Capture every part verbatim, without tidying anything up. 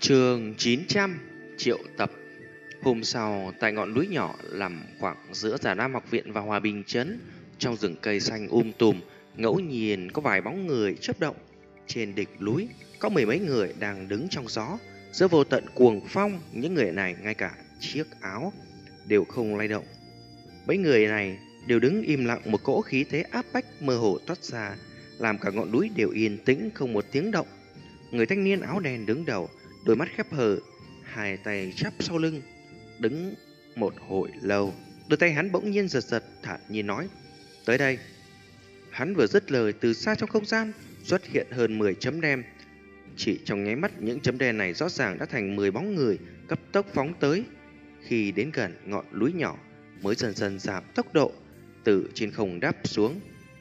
Chương chín trăm triệu tập. Hôm sau, tại ngọn núi nhỏ nằm khoảng giữa Già Nam học viện và Hòa Bình trấn, trong rừng cây xanh um tùm, ngẫu nhiên có vài bóng người chớp động. Trên đỉnh núi có mười mấy người đang đứng trong gió, giữa vô tận cuồng phong. Những người này ngay cả chiếc áo đều không lay động. Mấy người này đều đứng im lặng, một cỗ khí thế áp bách mơ hồ toát ra, làm cả ngọn núi đều yên tĩnh không một tiếng động. Người thanh niên áo đen đứng đầu, đôi mắt khép hờ, hai tay chắp sau lưng, đứng một hồi lâu. Đôi tay hắn bỗng nhiên giật giật, thản nhiên nói: "Tới đây." Hắn vừa dứt lời, từ xa trong không gian xuất hiện hơn mười chấm đen. Chỉ trong nháy mắt, những chấm đen này rõ ràng đã thành mười bóng người cấp tốc phóng tới. Khi đến gần ngọn núi nhỏ, mới dần dần giảm tốc độ, từ trên không đáp xuống.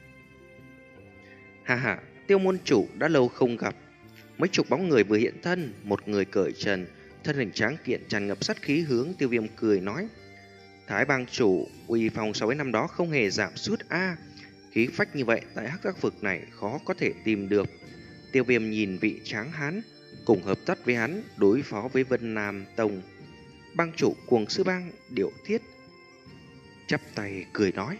"Ha ha, Tiêu môn chủ đã lâu không gặp." Mấy chục bóng người vừa hiện thân, một người cởi trần, thân hình tráng kiện tràn ngập sát khí hướng Tiêu Viêm cười nói: "Thái bang chủ, uy phong so với năm đó không hề giảm sút a, khí phách như vậy tại hắc giác vực này khó có thể tìm được." Tiêu Viêm nhìn vị tráng hán, cùng hợp tác với hắn đối phó với Vân Nam Tông. Bang chủ Cuồng Sư Bang Điệu Thiết chắp tay cười nói: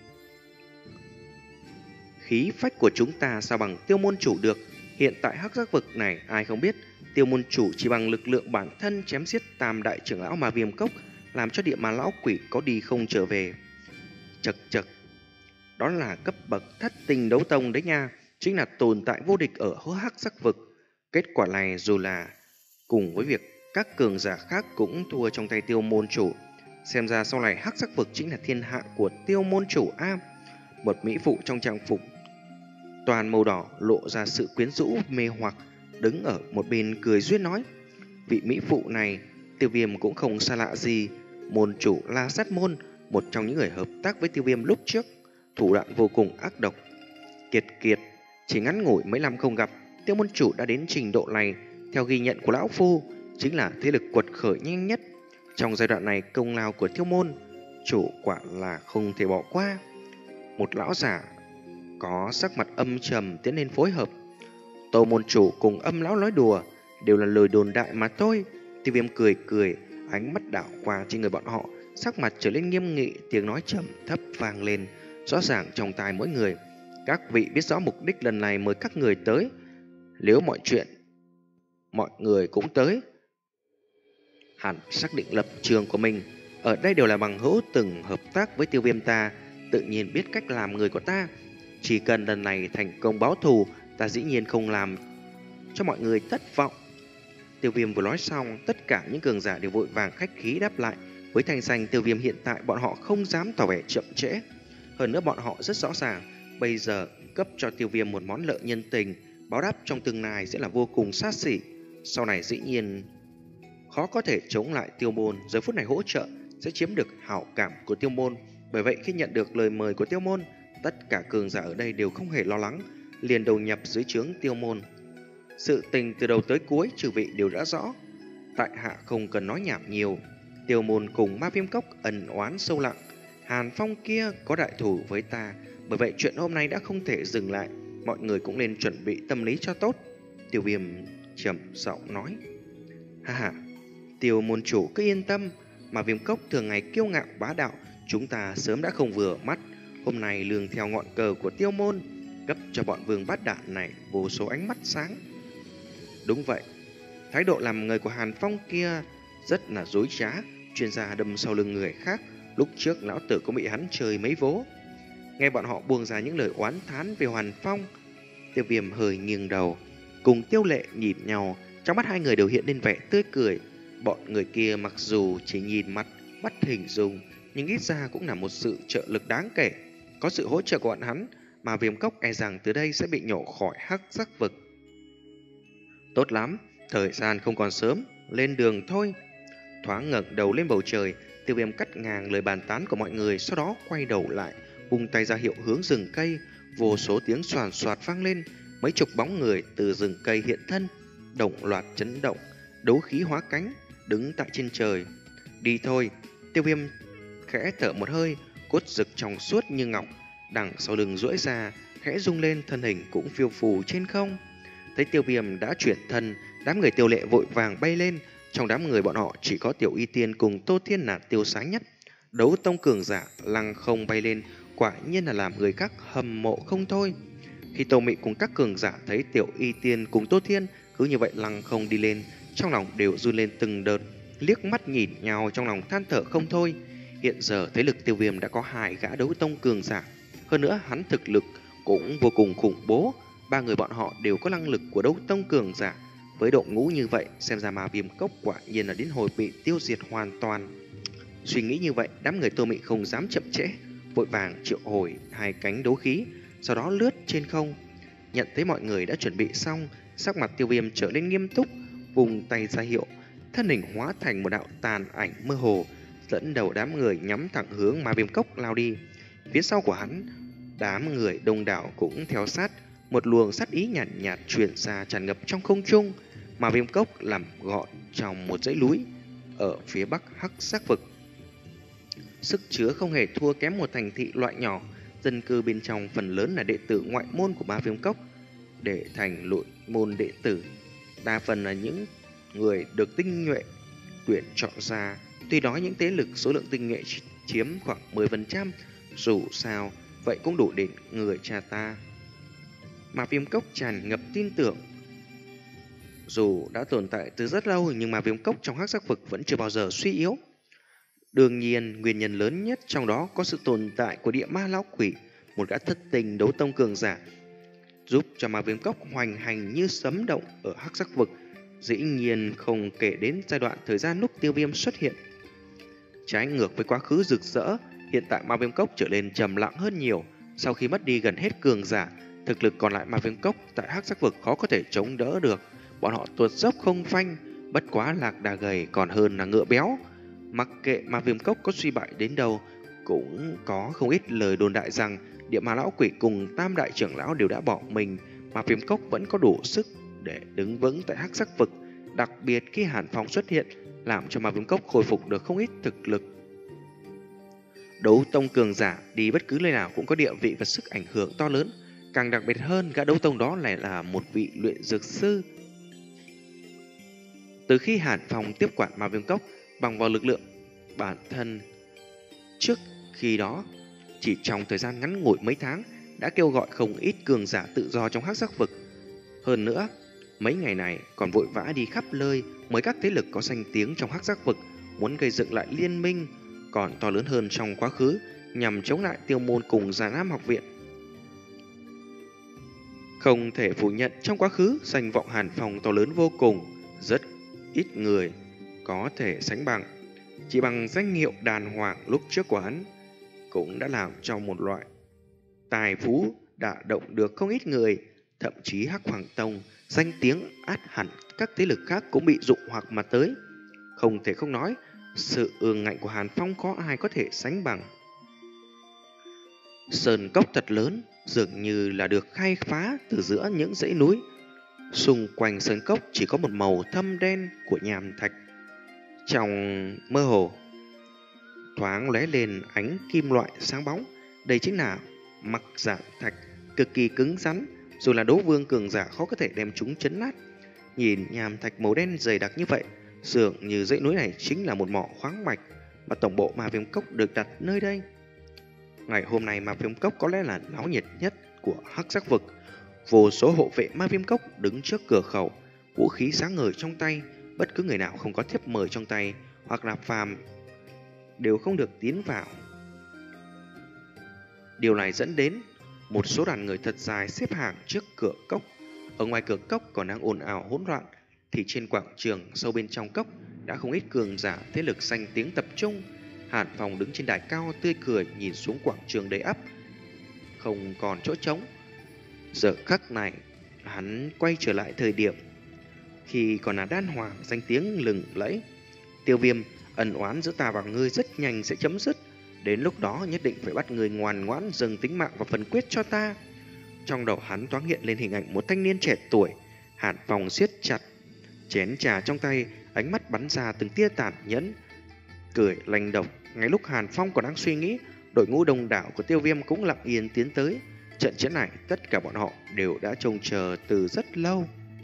"Khí phách của chúng ta sao bằng Tiêu môn chủ được? Hiện tại hắc giác vực này ai không biết, Tiêu môn chủ chỉ bằng lực lượng bản thân chém giết tam đại trưởng lão mà Viêm Cốc, làm cho địa ma lão quỷ có đi không trở về." Chậc chậc, đó là cấp bậc thất tinh đấu tông đấy nha, chính là tồn tại vô địch ở hắc giác vực. Kết quả này dù là cùng với việc các cường giả khác cũng thua trong tay Tiêu môn chủ, xem ra sau này hắc giác vực chính là thiên hạ của Tiêu môn chủ a. Một mỹ phụ trong trang phục toàn màu đỏ lộ ra sự quyến rũ mê hoặc, đứng ở một bên cười duyên nói: "Vị mỹ phụ này Tiêu Viêm cũng không xa lạ gì. Môn chủ La Sát Môn, một trong những người hợp tác với Tiêu Viêm lúc trước, thủ đoạn vô cùng ác độc. Kiệt kiệt, chỉ ngắn ngủi mấy năm không gặp, Tiêu môn chủ đã đến trình độ này, theo ghi nhận của lão phu, chính là thế lực quật khởi nhanh nhất. Trong giai đoạn này, công lao của Tiêu môn chủ quả là không thể bỏ qua." Một lão giả có sắc mặt âm trầm tiến lên phối hợp: "Tô môn chủ cùng Âm lão nói đùa, đều là lời đồn đại mà thôi." Tiêu Viêm cười cười, ánh mắt đảo qua trên người bọn họ, sắc mặt trở nên nghiêm nghị, tiếng nói trầm thấp vang lên, rõ ràng trong tai mỗi người: "Các vị biết rõ mục đích lần này mời các người tới, nếu mọi chuyện mọi người cũng tới, hẳn xác định lập trường của mình. Ở đây đều là bằng hữu từng hợp tác với Tiêu Viêm ta, tự nhiên biết cách làm người của ta. Chỉ cần lần này thành công báo thù, ta dĩ nhiên không làm cho mọi người thất vọng." Tiêu Viêm vừa nói xong, tất cả những cường giả đều vội vàng khách khí đáp lại. Với thành danh Tiêu Viêm hiện tại, bọn họ không dám tỏ vẻ chậm trễ. Hơn nữa bọn họ rất rõ ràng, bây giờ cấp cho Tiêu Viêm một món lợi nhân tình, báo đáp trong tương lai sẽ là vô cùng sát sỉ. Sau này dĩ nhiên khó có thể chống lại Tiêu môn, giờ phút này hỗ trợ sẽ chiếm được hảo cảm của Tiêu môn. Bởi vậy khi nhận được lời mời của Tiêu môn, tất cả cường giả ở đây đều không hề lo lắng, liền đầu nhập dưới trướng Tiêu môn. Sự tình từ đầu tới cuối chư vị đều đã rõ, tại hạ không cần nói nhảm nhiều. Tiêu môn cùng Ma Viêm Cốc ẩn oán sâu lặng, Hàn Phong kia có đại thù với ta, bởi vậy chuyện hôm nay đã không thể dừng lại, mọi người cũng nên chuẩn bị tâm lý cho tốt." Tiêu Viêm trầm giọng nói: "Ha ha, Tiêu môn chủ cứ yên tâm, Ma Viêm Cốc thường ngày kiêu ngạo bá đạo, chúng ta sớm đã không vừa mắt. Hôm nay lường theo ngọn cờ của Tiêu môn, cấp cho bọn vương bát đạn này vô số ánh mắt sáng." Đúng vậy, thái độ làm người của Hàn Phong kia rất là dối trá, chuyên gia đâm sau lưng người khác. Lúc trước lão tử cũng bị hắn chơi mấy vố. Nghe bọn họ buông ra những lời oán thán về Hàn Phong, Tiêu Viêm hơi nghiêng đầu, cùng Tiêu Lệ nhìn nhau, trong mắt hai người đều hiện lên vẻ tươi cười. Bọn người kia mặc dù chỉ nhìn mặt bắt hình dung, nhưng ít ra cũng là một sự trợ lực đáng kể. Có sự hỗ trợ của bọn hắn, mà Viêm Cốc e rằng từ đây sẽ bị nhổ khỏi hắc giác vực. Tốt lắm, thời gian không còn sớm, lên đường thôi. Thoáng ngẩng đầu lên bầu trời, Tiêu Viêm cắt ngang lời bàn tán của mọi người, sau đó quay đầu lại, vung tay ra hiệu hướng rừng cây. Vô số tiếng xoàn xoạt vang lên, mấy chục bóng người từ rừng cây hiện thân, đồng loạt chấn động, đấu khí hóa cánh, đứng tại trên trời. "Đi thôi." Tiêu Viêm khẽ thở một hơi, cốt rực trong suốt như ngọc, đằng sau lưng duỗi ra, khẽ rung lên, thân hình cũng phiêu phù trên không. Thấy Tiêu Viêm đã chuyển thân, đám người Tiêu Lệ vội vàng bay lên. Trong đám người bọn họ chỉ có Tiểu Y Tiên cùng Tô Thiên là tiêu sáng nhất. Đấu tông cường giả lăng không bay lên, quả nhiên là làm người khác hâm mộ không thôi. Khi Tô Mị cùng các cường giả thấy Tiểu Y Tiên cùng Tô Thiên cứ như vậy lăng không đi lên, trong lòng đều run lên từng đợt, liếc mắt nhìn nhau trong lòng than thở không thôi. Hiện giờ thế lực Tiêu Viêm đã có hai gã đấu tông cường giả, hơn nữa hắn thực lực cũng vô cùng khủng bố. Ba người bọn họ đều có năng lực của đấu tông cường giả. Với đội ngũ như vậy, xem ra Ma Viêm Cốc quả nhiên là đến hồi bị tiêu diệt hoàn toàn. Suy nghĩ như vậy, đám người Tô Mị không dám chậm trễ, vội vàng triệu hồi hai cánh đấu khí, sau đó lướt trên không. Nhận thấy mọi người đã chuẩn bị xong, sắc mặt Tiêu Viêm trở nên nghiêm túc, vùng tay ra hiệu, thân hình hóa thành một đạo tàn ảnh mơ hồ, dẫn đầu đám người nhắm thẳng hướng Ma Viêm Cốc lao đi. Phía sau của hắn, đám người đông đảo cũng theo sát, một luồng sát ý nhàn nhạt, nhạt truyền ra tràn ngập trong không trung. Ma Viêm Cốc nằm gọn trong một dãy núi ở phía bắc Hắc Sắc Vực, sức chứa không hề thua kém một thành thị loại nhỏ. Dân cư bên trong phần lớn là đệ tử ngoại môn của Ma Viêm Cốc. Để thành nội môn đệ tử, đa phần là những người được tinh nhuệ tuyển chọn ra. Tuy nói những thế lực số lượng tinh nhuệ chiếm khoảng mười phần trăm, dù sao vậy cũng đủ để người cha ta. Ma Viêm Cốc tràn ngập tin tưởng. Dù đã tồn tại từ rất lâu, nhưng Ma Viêm Cốc trong Hắc Sắc Vực vẫn chưa bao giờ suy yếu. Đương nhiên, nguyên nhân lớn nhất trong đó có sự tồn tại của địa ma lão quỷ, một gã thất tình đấu tông cường giả, giúp cho Ma Viêm Cốc hoành hành như sấm động ở Hắc Sắc Vực. Dĩ nhiên không kể đến giai đoạn thời gian lúc Tiêu Viêm xuất hiện. Trái ngược với quá khứ rực rỡ, hiện tại Ma Viêm Cốc trở nên trầm lặng hơn nhiều. Sau khi mất đi gần hết cường giả, thực lực còn lại Ma Viêm Cốc tại Hắc Sắc Vực khó có thể chống đỡ được. Bọn họ tuột dốc không phanh, bất quá lạc đà gầy còn hơn là ngựa béo. Mặc kệ Ma Viêm Cốc có suy bại đến đâu, cũng có không ít lời đồn đại rằng địa ma lão quỷ cùng tam đại trưởng lão đều đã bỏ mình. Ma Viêm Cốc vẫn có đủ sức để đứng vững tại Hắc Sắc Vực. Đặc biệt khi Hàn Phong xuất hiện, làm cho Ma Viêm Cốc khôi phục được không ít thực lực. Đấu tông cường giả đi bất cứ nơi nào cũng có địa vị và sức ảnh hưởng to lớn. Càng đặc biệt hơn, gã đấu tông đó lại là một vị luyện dược sư. Từ khi Hàn Phong tiếp quản Ma Viêm Cốc bằng vào lực lượng bản thân, trước khi đó chỉ trong thời gian ngắn ngủi mấy tháng đã kêu gọi không ít cường giả tự do trong Hắc Sắc Vực. Hơn nữa, mấy ngày này còn vội vã đi khắp nơi mời các thế lực có danh tiếng trong Hắc Sắc Vực, muốn gây dựng lại liên minh còn to lớn hơn trong quá khứ nhằm chống lại Tiêu Môn cùng Già Nam Học Viện. Không thể phủ nhận, trong quá khứ danh vọng Hàn Phong to lớn vô cùng, rất ít người có thể sánh bằng. Chỉ bằng danh hiệu đàn hoàng lúc trước của hắn cũng đã làm cho một loại tài phú đả động được không ít người. Thậm chí Hắc Hoàng Tông danh tiếng át hẳn các thế lực khác cũng bị dụ hoặc mà tới. Không thể không nói, sự ương ngạnh của Hàn Phong có ai có thể sánh bằng. Sơn cốc thật lớn, dường như là được khai phá từ giữa những dãy núi. Xung quanh sơn cốc chỉ có một màu thâm đen của nham thạch. Trong mơ hồ thoáng lóe lên ánh kim loại sáng bóng. Đây chính là mặc giản thạch, cực kỳ cứng rắn, dù là đấu vương cường giả khó có thể đem chúng chấn nát. Nhìn nham thạch màu đen dày đặc như vậy, dường như dãy núi này chính là một mỏ khoáng mạch mà tổng bộ Ma Viêm Cốc được đặt nơi đây. Ngày hôm nay Ma Viêm Cốc có lẽ là náo nhiệt nhất của Hắc Sắc Vực. Vô số hộ vệ Ma Viêm Cốc đứng trước cửa khẩu, vũ khí sáng ngời trong tay. Bất cứ người nào không có thiếp mời trong tay hoặc là phàm đều không được tiến vào. Điều này dẫn đến một số đoàn người thật dài xếp hàng trước cửa cốc. Ở ngoài cửa cốc còn đang ồn ào hỗn loạn, thì trên quảng trường sâu bên trong cốc đã không ít cường giả thế lực danh tiếng tập trung. Hàn Phong đứng trên đài cao tươi cười nhìn xuống quảng trường đầy ắp, không còn chỗ trống. Giờ khắc này hắn quay trở lại thời điểm khi còn là đan hoàng danh tiếng lừng lẫy. Tiêu Viêm, ân oán giữa ta và ngươi rất nhanh sẽ chấm dứt. Đến lúc đó nhất định phải bắt người ngoan ngoãn dâng tính mạng và phần quyết cho ta. Trong đầu hắn thoáng hiện lên hình ảnh một thanh niên trẻ tuổi. Hàn Phong siết chặt chén trà trong tay, ánh mắt bắn ra từng tia tàn nhẫn, cười lanh độc. Ngay lúc Hàn Phong còn đang suy nghĩ, đội ngũ đông đảo của Tiêu Viêm cũng lặng yên tiến tới. Trận chiến này tất cả bọn họ đều đã trông chờ từ rất lâu.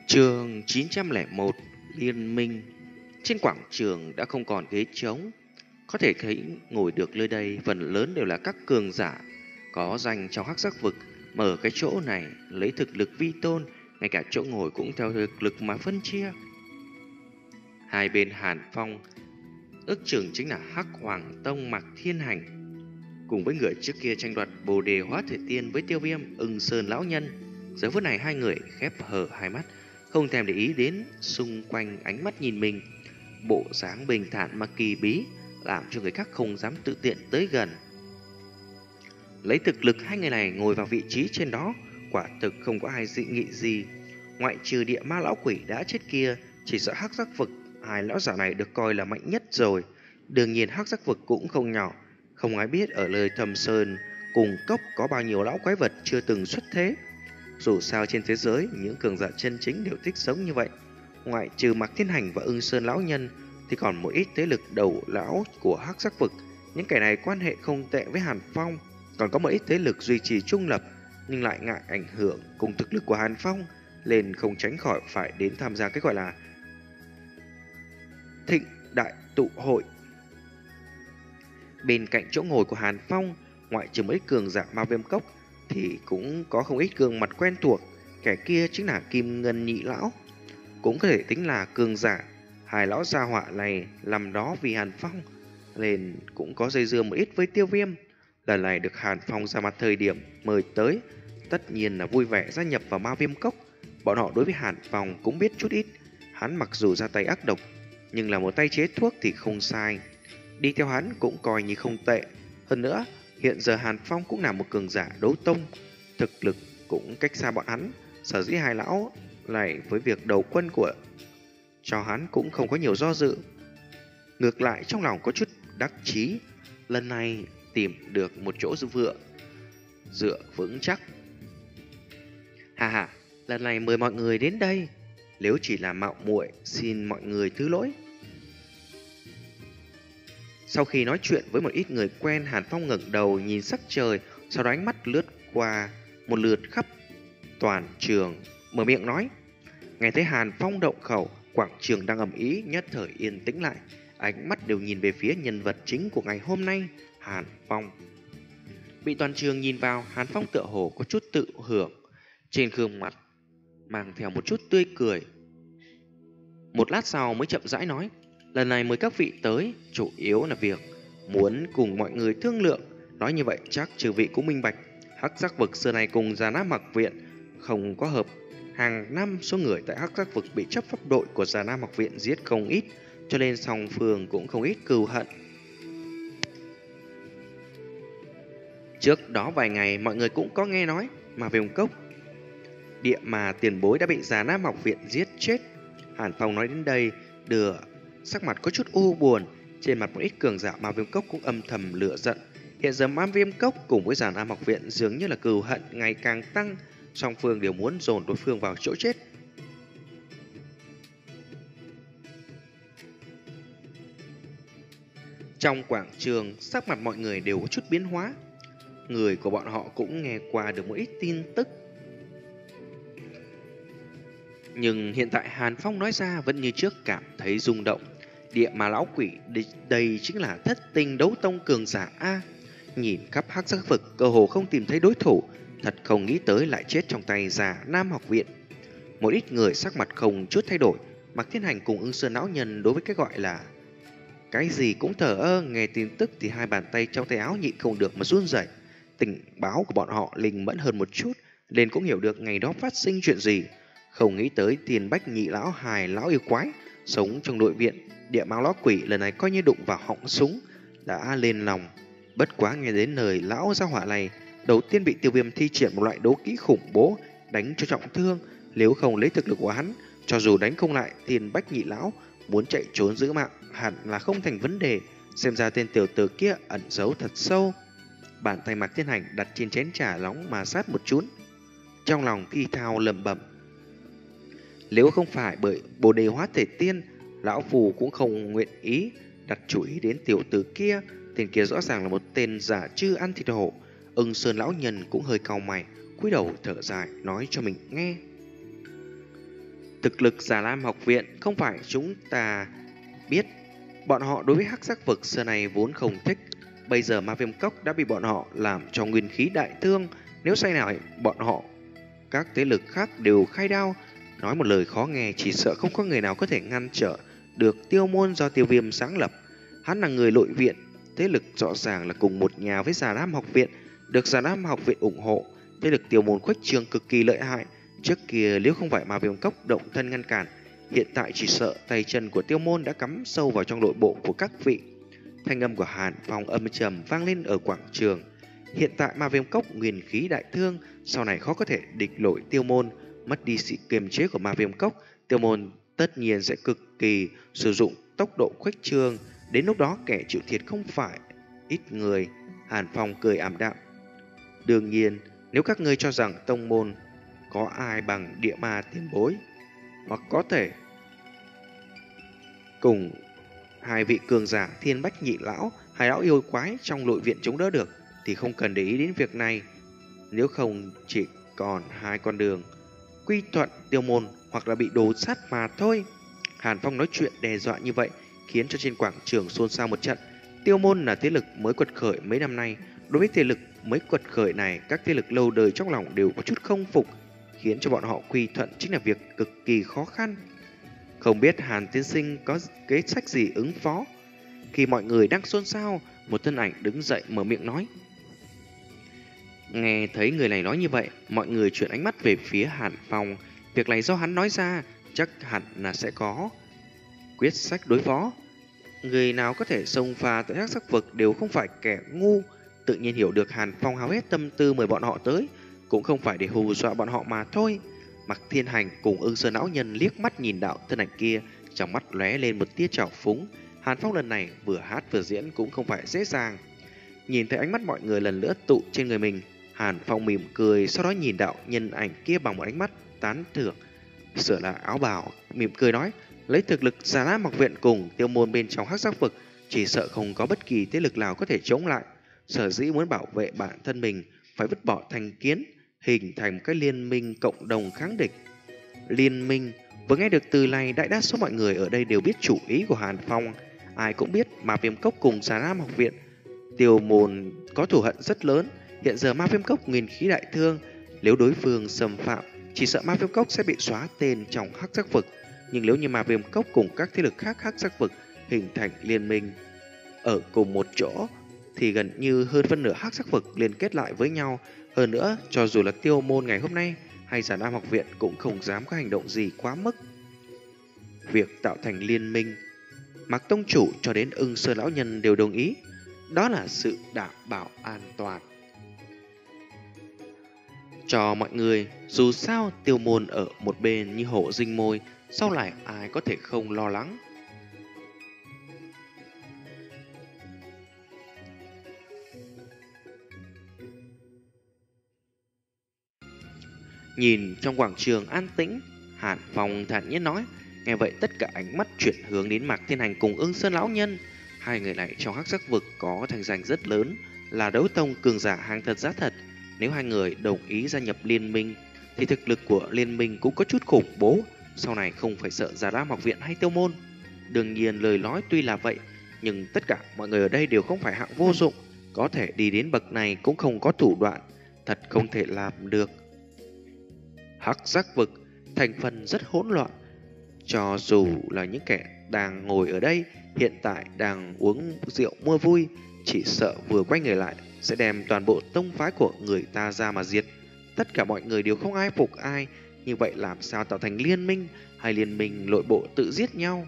Chương chín trăm lẻ một Liên minh. Trên quảng trường đã không còn ghế trống. Có thể thấy ngồi được nơi đây phần lớn đều là các cường giả có danh trong hắc sắc vực. Mở cái chỗ này lấy thực lực vi tôn, ngay cả chỗ ngồi cũng theo thực lực mà phân chia. Hai bên Hàn Phong ước chừng chính là Hắc Hoàng Tông Mạc Thiên Hành, cùng với người trước kia tranh đoạt Bồ Đề Hóa Thể Tiên với Tiêu Viêm, Ưng Sơn lão nhân. Giờ phút này hai người khép hờ hai mắt, không thèm để ý đến xung quanh ánh mắt nhìn mình. Bộ dáng bình thản mà kỳ bí, làm cho người khác không dám tự tiện tới gần. Lấy thực lực hai người này ngồi vào vị trí trên đó, quả thực không có ai dị nghị gì. Ngoại trừ địa ma lão quỷ đã chết kia, chỉ sợ hắc giác vực hai lão giả này được coi là mạnh nhất rồi. Đương nhiên hắc giác vực cũng không nhỏ, không ai biết ở lời Thâm Sơn cùng cốc có bao nhiêu lão quái vật chưa từng xuất thế. Dù sao trên thế giới, những cường giả chân chính đều thích sống như vậy. Ngoại trừ Mạc Thiên Hành và Ưng Sơn lão nhân, thì còn một ít thế lực đầu lão của hắc giác vực. Những kẻ này quan hệ không tệ với Hàn Phong. Còn có một ít thế lực duy trì trung lập, nhưng lại ngại ảnh hưởng cùng thực lực của Hàn Phong, nên không tránh khỏi phải đến tham gia cái gọi là Thịnh Đại Tụ Hội. Bên cạnh chỗ ngồi của Hàn Phong, ngoại trừ mấy cường giả Ma Viêm Cốc, thì cũng có không ít gương mặt quen thuộc. Kẻ kia chính là Kim Ngân Nhị Lão, cũng có thể tính là cường giả. Hai lão gia họa này làm đó vì Hàn Phong, nên cũng có dây dưa một ít với Tiêu Viêm. Lần này được Hàn Phong ra mặt thời điểm mời tới, tất nhiên là vui vẻ gia nhập vào Ma Viêm Cốc. Bọn họ đối với Hàn Phong cũng biết chút ít. Hắn mặc dù ra tay ác độc, nhưng là một tay chế thuốc thì không sai. Đi theo hắn cũng coi như không tệ. Hơn nữa, hiện giờ Hàn Phong cũng là một cường giả đấu tông, thực lực cũng cách xa bọn hắn. Sở dĩ hai lão này với việc đầu quân của cho hắn cũng không có nhiều do dự. Ngược lại trong lòng có chút đắc chí, lần này tìm được một chỗ dựa vựa dựa vững chắc. Hà hà, lần này mời mọi người đến đây, nếu chỉ là mạo muội xin mọi người thứ lỗi. Sau khi nói chuyện với một ít người quen, Hàn Phong ngẩng đầu nhìn sắc trời, sau đó ánh mắt lướt qua một lượt khắp toàn trường, mở miệng nói. Nghe thấy Hàn Phong động khẩu, quảng trường đang ầm ĩ nhất thời yên tĩnh lại, ánh mắt đều nhìn về phía nhân vật chính của ngày hôm nay, Hàn Phong. Bị toàn trường nhìn vào, Hàn Phong tựa hồ có chút tự hưởng, trên gương mặt mang theo một chút tươi cười. Một lát sau mới chậm rãi nói, lần này mời các vị tới, chủ yếu là việc muốn cùng mọi người thương lượng. Nói như vậy chắc trừ vị cũng minh bạch, hắc giác vực xưa này cùng Già Nam Học Viện không có hợp. Hàng năm số người tại hắc giác vực bị chấp pháp đội của Già Nam Học Viện giết không ít, cho nên song phương cũng không ít cừu hận. Trước đó vài ngày mọi người cũng có nghe nói mà Viêm Cốc địa mà tiền bối đã bị Già Nam Học Viện giết chết. Hàn Phong nói đến đây đưa sắc mặt có chút u buồn, trên mặt một ít cường giả Ma Viêm Cốc cũng âm thầm lửa giận. Hiện giờ Ma Viêm Cốc cùng với Già Nam Học Viện dường như là cừu hận ngày càng tăng, song phương đều muốn dồn đối phương vào chỗ chết. Trong quảng trường, sắc mặt mọi người đều có chút biến hóa. Người của bọn họ cũng nghe qua được một ít tin tức, nhưng hiện tại Hàn Phong nói ra vẫn như trước cảm thấy rung động. Địa ma lão quỷ đây chính là thất tinh đấu tông cường giả A. Nhìn khắp hắc giác vực cơ hồ không tìm thấy đối thủ, thật không nghĩ tới lại chết trong tay Già Nam Học Viện. Một ít người sắc mặt không chút thay đổi. Mạc Thiên Hành cùng Ưng Sơn lão nhân đối với cái gọi là cái gì cũng thờ ơ. Nghe tin tức thì hai bàn tay trong tay áo nhịn không được mà run rẩy. Tình báo của bọn họ linh mẫn hơn một chút, nên cũng hiểu được ngày đó phát sinh chuyện gì. Không nghĩ tới Tiền Bách Nhị Lão hài lão yêu quái sống trong nội viện địa ma lão quỷ lần này coi như đụng vào họng súng, đã lên lòng. Bất quá nghe đến lời lão gia hỏa này, đầu tiên bị Tiêu Viêm thi triển một loại đấu kỹ khủng bố, đánh cho trọng thương. Nếu không lấy thực lực của hắn, cho dù đánh không lại Tiền Bách Nhị Lão, muốn chạy trốn giữ mạng hẳn là không thành vấn đề. Xem ra tên tiểu tử kia ẩn giấu thật sâu. Bàn tay Mạc Thiên Hành đặt trên chén trà nóng mà sát một chút, trong lòng thi thao lẩm bẩm. Nếu không phải bởi Bồ Đề Hóa Thể Tiên, lão phù cũng không nguyện ý đặt chủ ý đến tiểu tử kia. Tên kia rõ ràng là một tên giả chư ăn thịt hổ. Ưng Sơn lão nhân cũng hơi cau mày, cúi đầu thở dài nói cho mình nghe. Thực lực Già Lam học viện không phải chúng ta biết. Bọn họ đối với hắc giác vực xưa này vốn không thích. Bây giờ Ma Viêm Cốc đã bị bọn họ làm cho nguyên khí đại thương. Nếu say nào bọn họ, các thế lực khác đều khai đao. Nói một lời khó nghe, chỉ sợ không có người nào có thể ngăn trở được Tiêu Môn do Tiêu Viêm sáng lập. Hắn là người nội viện, thế lực rõ ràng là cùng một nhà với Già Lam học viện, được Già Lam học viện ủng hộ. Thế lực Tiêu Môn khuếch trương cực kỳ lợi hại. Trước kia nếu không phải Ma Viêm Cốc động thân ngăn cản, hiện tại chỉ sợ tay chân của Tiêu Môn đã cắm sâu vào trong nội bộ của các vị. Thanh âm của Hàn Phong âm trầm vang lên ở quảng trường. Hiện tại Ma Viêm Cốc nguyên khí đại thương, sau này khó có thể địch nổi Tiêu Môn. Mất đi sự kiềm chế của Ma Viêm Cốc, Tiêu Môn tất nhiên sẽ cực kỳ sử dụng tốc độ khuếch trương. Đến lúc đó kẻ chịu thiệt không phải ít người. Hàn Phong cười ảm đạm. Đương nhiên, nếu các ngươi cho rằng tông môn có ai bằng địa ma tiền bối, hoặc có thể cùng hai vị cường giả Thiên Bách Nhị Lão, hai lão yêu quái trong nội viện chống đỡ được, thì không cần để ý đến việc này. Nếu không chỉ còn hai con đường: quy thuận Tiêu Môn hoặc là bị đồ sát mà thôi. Hàn Phong nói chuyện đe dọa như vậy khiến cho trên quảng trường xôn xao một trận. Tiêu Môn là thế lực mới quật khởi mấy năm nay. Đối với thế lực mới quật khởi này, các thế lực lâu đời trong lòng đều có chút không phục, khiến cho bọn họ quy thuận chính là việc cực kỳ khó khăn. Không biết Hàn tiên sinh có kế sách gì ứng phó? Khi mọi người đang xôn xao, một thân ảnh đứng dậy mở miệng nói. Nghe thấy người này nói như vậy, mọi người chuyển ánh mắt về phía Hàn Phong. Việc này do hắn nói ra, chắc hẳn là sẽ có quyết sách đối phó. Người nào có thể xông pha tại hắc sắc vực đều không phải kẻ ngu, tự nhiên hiểu được Hàn Phong hao hết tâm tư mời bọn họ tới, cũng không phải để hù dọa bọn họ mà thôi. Mạc Thiên Hành cùng Ưng Sơn lão nhân liếc mắt nhìn đạo thân ảnh kia, trong mắt lóe lên một tia trào phúng. Hàn Phong lần này vừa hát vừa diễn cũng không phải dễ dàng. Nhìn thấy ánh mắt mọi người lần nữa tụ trên người mình, Hàn Phong mỉm cười, sau đó nhìn đạo nhân ảnh kia bằng một ánh mắt tán thưởng. Sửa lại áo bào, mỉm cười nói, lấy thực lực Già Lam học viện cùng Tiêu Môn bên trong hắc giác vực, chỉ sợ không có bất kỳ thế lực nào có thể chống lại. Sở dĩ muốn bảo vệ bản thân mình, phải vứt bỏ thành kiến, hình thành một cái liên minh cộng đồng kháng địch. Liên minh, vừa nghe được từ này, đại đa số mọi người ở đây đều biết chủ ý của Hàn Phong. Ai cũng biết Ma Viêm Cốc cùng Già Lam học viện, Tiêu Môn có thù hận rất lớn. Hiện giờ Ma Viêm Cốc nguyên khí đại thương, nếu đối phương xâm phạm, chỉ sợ Ma Viêm Cốc sẽ bị xóa tên trong hắc giác vực. Nhưng nếu như Ma Viêm Cốc cùng các thế lực khác hắc giác vực hình thành liên minh ở cùng một chỗ, thì gần như hơn phân nửa hắc giác vực liên kết lại với nhau. Hơn nữa, cho dù là Tiêu Môn ngày hôm nay hay Già Lam học viện cũng không dám có hành động gì quá mức. Việc tạo thành liên minh, Mạc tông chủ cho đến Ưng Sơn lão nhân đều đồng ý, đó là sự đảm bảo an toàn cho mọi người. Dù sao Tiêu Môn ở một bên như hổ rình mồi, sau này ai có thể không lo lắng. Nhìn trong quảng trường an tĩnh, Hàn Phong thản nhiên nói. Nghe vậy tất cả ánh mắt chuyển hướng đến Mạc Thiên Hành cùng Ưng Sơn lão nhân. Hai người này trong hắc giác vực có thành danh rất lớn, là đấu tông cường giả hàng thật giá thật. Nếu hai người đồng ý gia nhập liên minh, thì thực lực của liên minh cũng có chút khủng bố, sau này không phải sợ Già Lam học viện hay Tiêu Môn. Đương nhiên lời nói tuy là vậy, nhưng tất cả mọi người ở đây đều không phải hạng vô dụng, có thể đi đến bậc này cũng không có thủ đoạn, thật không thể làm được. Hắc giác vực thành phần rất hỗn loạn, cho dù là những kẻ đang ngồi ở đây hiện tại đang uống rượu mua vui, chỉ sợ vừa quay người lại sẽ đem toàn bộ tông phái của người ta ra mà diệt. Tất cả mọi người đều không ai phục ai, như vậy làm sao tạo thành liên minh, hay liên minh nội bộ tự giết nhau?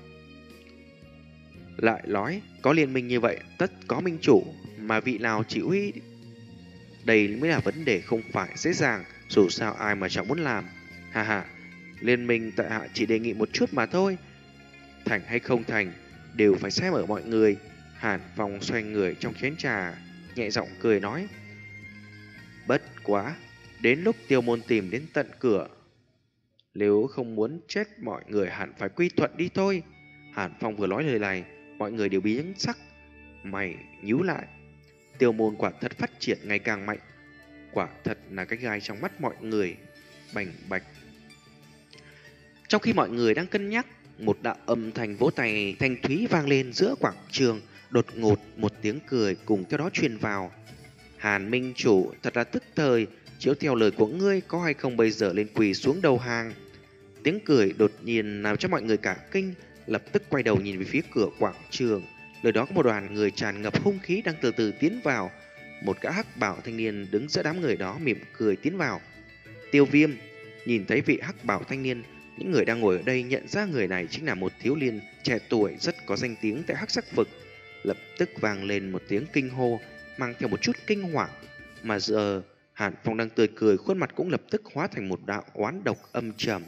Lại nói, có liên minh như vậy tất có minh chủ, mà vị nào chỉ huy? Đây mới là vấn đề không phải dễ dàng, dù sao ai mà chẳng muốn làm. Hà hà, liên minh tại hạ chỉ đề nghị một chút mà thôi, thành hay không thành đều phải xem ở mọi người. Hàn Phong xoay người trong chén trà, nhẹ giọng cười nói. Bất quá, đến lúc Tiêu Môn tìm đến tận cửa, nếu không muốn chết mọi người hẳn phải quy thuận đi thôi. Hàn Phong vừa nói lời này, mọi người đều biến sắc, mày nhíu lại. Tiêu Môn quả thật phát triển ngày càng mạnh, quả thật là cái gai trong mắt mọi người. Bành bạch. Trong khi mọi người đang cân nhắc, một đạo âm thanh vỗ tay thanh thúy vang lên giữa quảng trường. Đột ngột một tiếng cười cùng theo đó truyền vào. Hàn Minh Chủ, thật là tức thời, chiếu theo lời của ngươi có hay không bây giờ lên quỳ xuống đầu hàng. Tiếng cười đột nhiên làm cho mọi người cả kinh, lập tức quay đầu nhìn về phía cửa quảng trường. Nơi đó có một đoàn người tràn ngập hung khí đang từ từ tiến vào. Một gã hắc bảo thanh niên đứng giữa đám người đó mỉm cười tiến vào. Tiêu Viêm nhìn thấy vị hắc bảo thanh niên, những người đang ngồi ở đây nhận ra người này chính là một thiếu niên trẻ tuổi rất có danh tiếng tại hắc sắc vực. Lập tức vang lên một tiếng kinh hô, mang theo một chút kinh hoàng. Mà giờ Hàn Phong đang tươi cười, khuôn mặt cũng lập tức hóa thành một đạo oán độc âm trầm.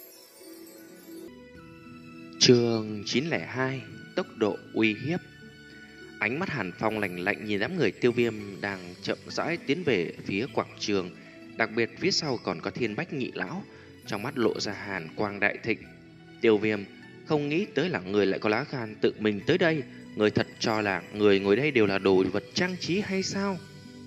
Chương chín không hai, tốc độ uy hiếp. Ánh mắt Hàn Phong lạnh lạnh nhìn đám người Tiêu Viêm đang chậm rãi tiến về phía quảng trường, đặc biệt phía sau còn có Thiên Bách Nhị lão, trong mắt lộ ra hàn quang đại thịnh. Tiêu Viêm không nghĩ tới là người lại có lá gan tự mình tới đây, người thật cho là người ngồi đây đều là đồ vật trang trí hay sao?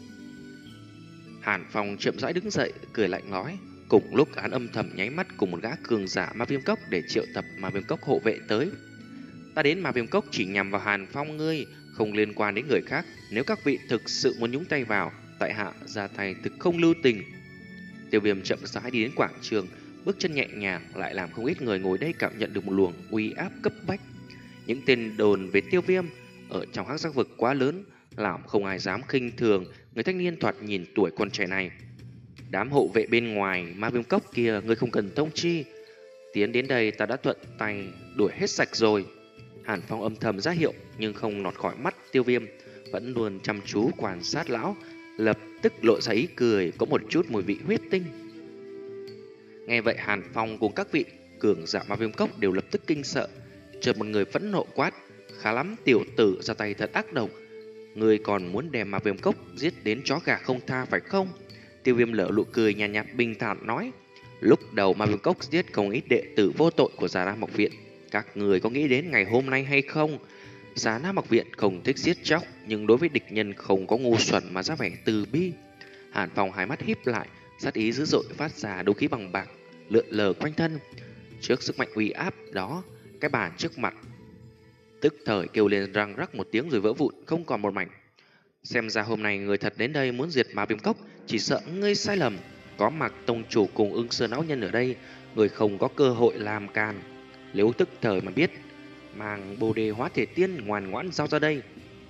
Hàn Phong chậm rãi đứng dậy, cười lạnh nói. Cùng lúc hắn âm thầm nháy mắt cùng một gã cường giả Ma Viêm Cốc để triệu tập Ma Viêm Cốc hộ vệ tới. Ta đến Ma Viêm Cốc chỉ nhằm vào Hàn Phong ngươi, không liên quan đến người khác. Nếu các vị thực sự muốn nhúng tay vào, tại hạ ra tay thực không lưu tình. Tiêu Viêm chậm rãi đi đến quảng trường, bước chân nhẹ nhàng lại làm không ít người ngồi đây cảm nhận được một luồng uy áp cấp bách. Những tên đồn về Tiêu Viêm ở trong hắc giác vực quá lớn, làm không ai dám khinh thường người thanh niên thoạt nhìn tuổi con trẻ này. Đám hộ vệ bên ngoài Ma Viêm Cốc kia ngươi không cần thông chi, tiến đến đây ta đã thuận tay đuổi hết sạch rồi. Hàn Phong âm thầm ra hiệu nhưng không lọt khỏi mắt Tiêu Viêm, vẫn luôn chăm chú quan sát lão, lập tức lộ ra ý cười có một chút mùi vị huyết tinh. Nghe vậy Hàn Phong cùng các vị cường giả Ma Viêm Cốc đều lập tức kinh sợ. Chợt một người phẫn nộ quát, khá lắm tiểu tử, ra tay thật ác độc, ngươi còn muốn đem Ma Viêm Cốc giết đến chó gà không tha phải không? Tiêu Viêm lở nụ cười nhàn nhạt, nhạt bình thản nói, lúc đầu Ma Viêm Cốc giết không ít đệ tử vô tội của Già Nam Học Viện, các người có nghĩ đến ngày hôm nay hay không? Già Nam Học Viện không thích giết chóc, nhưng đối với địch nhân không có ngu xuẩn mà ra vẻ từ bi. Hàn Phong hai mắt híp lại, sát ý dữ dội phát ra đấu khí bằng bạc lượn lờ quanh thân. Trước sức mạnh uy áp đó, cái bàn trước mặt tức thời kêu lên răng rắc một tiếng rồi vỡ vụn không còn một mảnh. Xem ra hôm nay người thật đến đây muốn diệt Ma Viêm Cốc, chỉ sợ ngươi sai lầm. Có Mạc tông chủ cùng Ưng Sơn lão nhân ở đây, người không có cơ hội làm can. Nếu tức thời mà biết, mang Bồ Đề Hóa Thể Tiên ngoan ngoãn giao ra đây.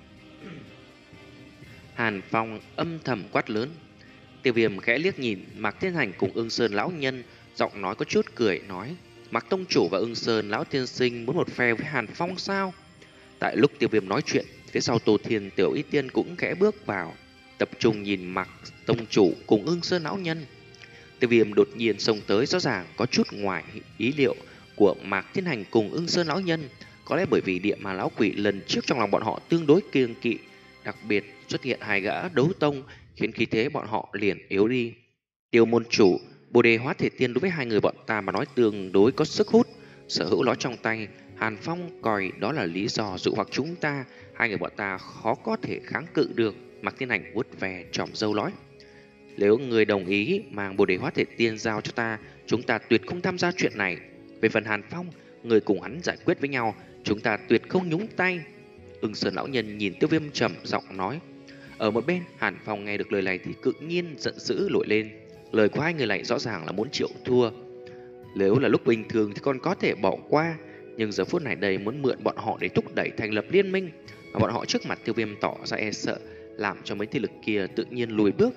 Hàn Phong âm thầm quát lớn. Tiêu Viêm khẽ liếc nhìn Mạc Thiên Hành cùng Ưng Sơn lão nhân, giọng nói có chút cười nói, Mạc tông chủ và Ưng Sơn lão tiên sinh muốn một phe với Hàn Phong sao? Tại lúc Tiêu Viêm nói chuyện, phía sau Tô Thiên Tiểu Y Tiên cũng khẽ bước vào, tập trung nhìn Mạc tông chủ cùng Ưng Sơn lão nhân. Tiêu Viêm đột nhiên xông tới, rõ ràng có chút ngoài ý liệu của Mạc Thiên Hành cùng Ưng Sơn lão nhân. Có lẽ bởi vì địa ma lão quỷ lần trước trong lòng bọn họ tương đối kiêng kỵ, đặc biệt xuất hiện hai gã đấu tông khiến khí thế bọn họ liền yếu đi. Tiêu môn chủ, Bồ Đề Hóa Thể Tiên đối với hai người bọn ta mà nói tương đối có sức hút, sở hữu nó trong tay, Hàn Phong coi đó là lý do dụ hoặc chúng ta, hai người bọn ta khó có thể kháng cự được. Mạc Thiên Hành vuốt về tròm râu nói, nếu người đồng ý mang Bồ Đề Hóa Thể Tiên giao cho ta, chúng ta tuyệt không tham gia chuyện này. Về phần Hàn Phong, người cùng hắn giải quyết với nhau, chúng ta tuyệt không nhúng tay. Ưng Sơn lão nhân nhìn Tiêu Viêm trầm giọng nói. Ở một bên, Hàn Phong nghe được lời này thì tự nhiên giận dữ nổi lên. Lời của hai người này rõ ràng là muốn chịu thua. Nếu là lúc bình thường thì còn có thể bỏ qua, nhưng giờ phút này đây muốn mượn bọn họ để thúc đẩy thành lập liên minh, mà bọn họ trước mặt Tiêu Viêm tỏ ra e sợ, làm cho mấy thế lực kia tự nhiên lùi bước.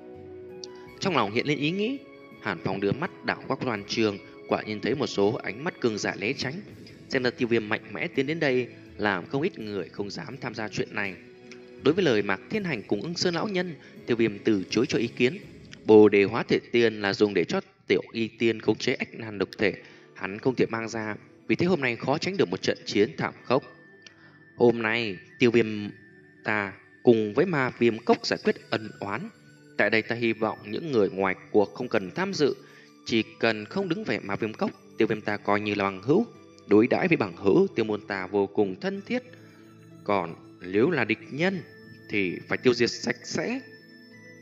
Trong lòng hiện lên ý nghĩ, Hàn Phong đưa mắt đảo qua toàn trường, quả nhiên thấy một số ánh mắt cường giả né tránh. Xem ra Tiêu Viêm mạnh mẽ tiến đến đây, làm không ít người không dám tham gia chuyện này. Đối với lời Mạc Thiên Hành cùng Ưng Sơn lão nhân, Tiêu Viêm từ chối cho ý kiến. Bồ Đề Hóa Thể Tiên là dùng để cho Tiểu Y Tiên khống chế ách nan độc thể, hắn không thể mang ra, vì thế hôm nay khó tránh được một trận chiến thảm khốc. Hôm nay Tiêu Viêm ta cùng với Ma Viêm Cốc giải quyết ân oán. Tại đây ta hy vọng những người ngoài cuộc không cần tham dự, chỉ cần không đứng về Ma Viêm Cốc, Tiêu Viêm ta coi như là bằng hữu. Đối đãi với bằng hữu, tiêu môn ta vô cùng thân thiết. Còn nếu là địch nhân thì phải tiêu diệt sạch sẽ.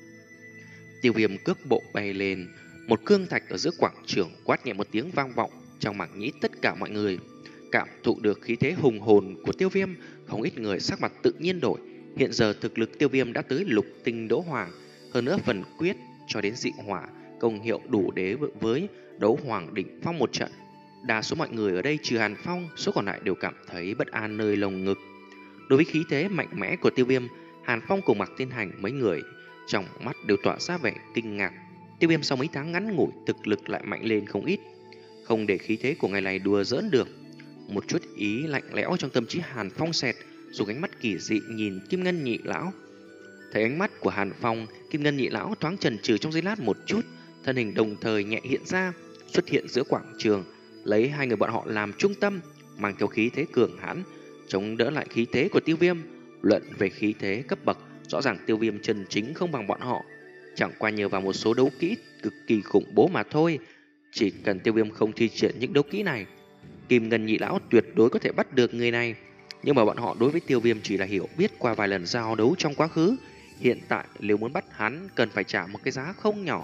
Tiêu Viêm cước bộ bay lên, một cương thạch ở giữa quảng trường quát nhẹ một tiếng vang vọng, trong mảng nhĩ tất cả mọi người. Cảm thụ được khí thế hùng hồn của Tiêu Viêm, không ít người sắc mặt tự nhiên đổi. Hiện giờ thực lực Tiêu Viêm đã tới lục tinh đấu hoàng, hơn nữa phần quyết cho đến dị hỏa, công hiệu đủ để với đấu hoàng đỉnh phong một trận. Đa số mọi người ở đây trừ Hàn Phong, số còn lại đều cảm thấy bất an nơi lồng ngực. Đối với khí thế mạnh mẽ của Tiêu Viêm, Hàn Phong cùng Mạc Thiên Hành mấy người trong mắt đều tỏa ra vẻ kinh ngạc. Tiêu Viêm sau mấy tháng ngắn ngủi thực lực lại mạnh lên không ít, không để khí thế của ngày này đùa giỡn được. Một chút ý lạnh lẽo trong tâm trí Hàn Phong xẹt, dùng ánh mắt kỳ dị nhìn Kim Ngân Nhị Lão. Thấy ánh mắt của Hàn Phong, Kim Ngân Nhị Lão thoáng chần chừ trong giây lát một chút, thân hình đồng thời nhẹ hiện ra, xuất hiện giữa quảng trường, lấy hai người bọn họ làm trung tâm, mang theo khí thế cường hãn, chống đỡ lại khí thế của Tiêu Viêm. Luận về khí thế cấp bậc, rõ ràng Tiêu Viêm chân chính không bằng bọn họ, chẳng qua nhờ vào một số đấu kỹ cực kỳ khủng bố mà thôi. Chỉ cần Tiêu Viêm không thi triển những đấu kỹ này, Kim Ngân Nhị Lão tuyệt đối có thể bắt được người này. Nhưng mà bọn họ đối với Tiêu Viêm chỉ là hiểu biết qua vài lần giao đấu trong quá khứ. Hiện tại nếu muốn bắt hắn cần phải trả một cái giá không nhỏ.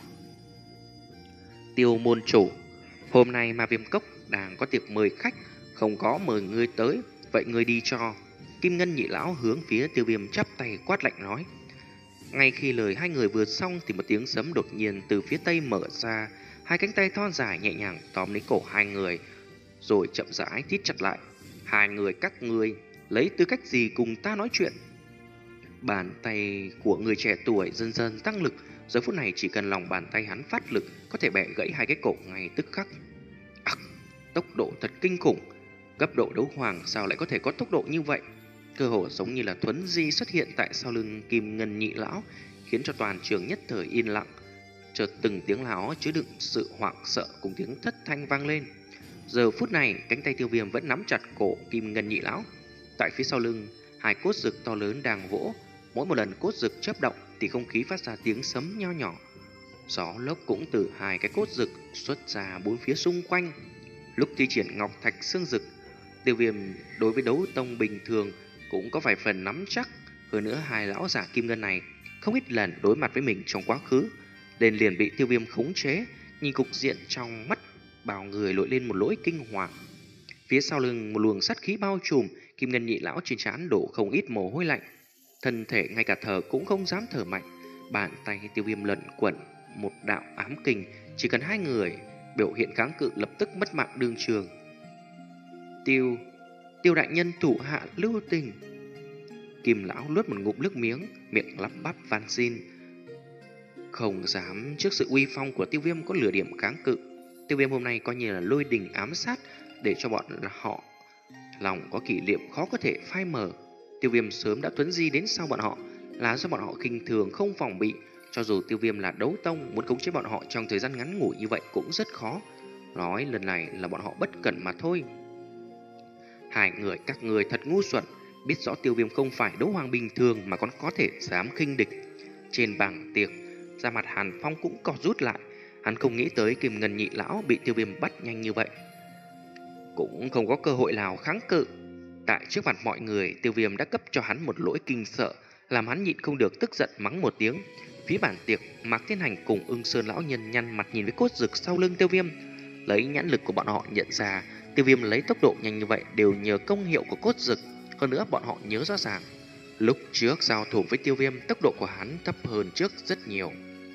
Tiêu môn chủ, hôm nay Ma Viêm Cốc đang có tiệc mời khách, không có mời ngươi tới, vậy ngươi đi cho. Kim Ngân Nhị Lão hướng phía Tiêu Viêm chắp tay quát lạnh nói. Ngay khi lời hai người vừa xong thì một tiếng sấm đột nhiên từ phía tây mở ra, hai cánh tay thon dài nhẹ nhàng tóm lấy cổ hai người, rồi chậm rãi thít chặt lại. Hai người các ngươi lấy tư cách gì cùng ta nói chuyện? Bàn tay của người trẻ tuổi dần dần tăng lực, giờ phút này chỉ cần lòng bàn tay hắn phát lực có thể bẻ gãy hai cái cổ ngay tức khắc. À, tốc độ thật kinh khủng, cấp độ đấu hoàng sao lại có thể có tốc độ như vậy? Cơ hồ giống như là thuấn di xuất hiện tại sau lưng Kim Ngân Nhị Lão, khiến cho toàn trường nhất thời yên lặng. Chợt từng tiếng láo chứa đựng sự hoảng sợ cùng tiếng thất thanh vang lên. Giờ phút này cánh tay Tiêu Viêm vẫn nắm chặt cổ Kim Ngân Nhị Lão. Tại phía sau lưng, hai cốt rực to lớn đang vỗ, mỗi một lần cốt rực chớp động thì không khí phát ra tiếng sấm nho nhỏ. Gió lốc cũng từ hai cái cốt rực xuất ra bốn phía xung quanh. Lúc thi triển Ngọc Thạch Xương Rực, Tiêu Viêm đối với đấu tông bình thường cũng có vài phần nắm chắc. Hơn nữa hai lão giả kim ngân này không ít lần đối mặt với mình trong quá khứ, nên liền bị Tiêu Viêm khống chế. Nhìn cục diện trong mắt bao người lội lên một nỗi kinh hoàng. Phía sau lưng một luồng sát khí bao trùm, Kim Ngân Nhị Lão trên trán đổ không ít mồ hôi lạnh, thân thể ngay cả thở cũng không dám thở mạnh. Bàn tay Tiêu Viêm lẩn quẩn một đạo ám kình, chỉ cần hai người biểu hiện kháng cự lập tức mất mạng đương trường. Tiêu, Tiêu đại nhân thủ hạ lưu tình. Kim Lão nuốt một ngụm nước miếng, miệng lắp bắp van xin. Không dám trước sự uy phong của Tiêu Viêm có lửa điểm kháng cự. Tiêu Viêm hôm nay coi như là lôi đình ám sát, để cho bọn họ lòng có kỷ niệm khó có thể phai mờ. Tiêu Viêm sớm đã thuấn di đến sau bọn họ, là do bọn họ khinh thường không phòng bị. Cho dù Tiêu Viêm là đấu tông, muốn khống chế bọn họ trong thời gian ngắn ngủi như vậy cũng rất khó. Nói lần này là bọn họ bất cẩn mà thôi. Hai người các người thật ngu xuẩn, biết rõ Tiêu Viêm không phải đấu hoàng bình thường mà còn có thể dám khinh địch. Trên bàn tiệc, da mặt Hàn Phong cũng cọt rút lại. Hắn không nghĩ tới Kim Ngân Nhị Lão bị Tiêu Viêm bắt nhanh như vậy, cũng không có cơ hội nào kháng cự. Tại trước mặt mọi người, Tiêu Viêm đã cấp cho hắn một lỗi kinh sợ, làm hắn nhịn không được tức giận mắng một tiếng. Phía bàn tiệc, Mạc Thiên Hành cùng Ưng Sơn lão nhân nhăn mặt nhìn với cốt rực sau lưng Tiêu Viêm. Lấy nhãn lực của bọn họ nhận ra, Tiêu Viêm lấy tốc độ nhanh như vậy đều nhờ công hiệu của cốt rực. Hơn nữa bọn họ nhớ rõ ràng, lúc trước giao thủ với Tiêu Viêm, tốc độ của hắn thấp hơn trước rất nhiều.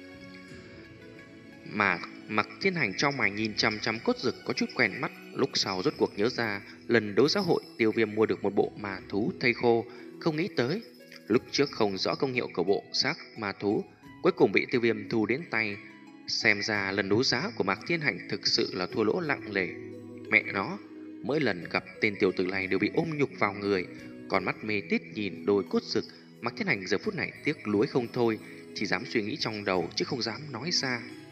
Mà Mạc Thiên Hành trong mày nhìn chăm chăm cốt rực có chút quen mắt, lúc sau rốt cuộc nhớ ra lần đấu giá hội Tiêu Viêm mua được một bộ ma thú thây khô, không nghĩ tới lúc trước không rõ công hiệu của bộ xác ma thú, cuối cùng bị Tiêu Viêm thu đến tay. Xem ra lần đấu giá của Mạc Thiên Hành thực sự là thua lỗ nặng nề. Mẹ nó, mỗi lần gặp tên tiểu tử này đều bị ôm nhục vào người. Còn mắt mê tít nhìn đôi cốt rực, Mạc Thiên Hành giờ phút này tiếc nuối không thôi, chỉ dám suy nghĩ trong đầu chứ không dám nói ra.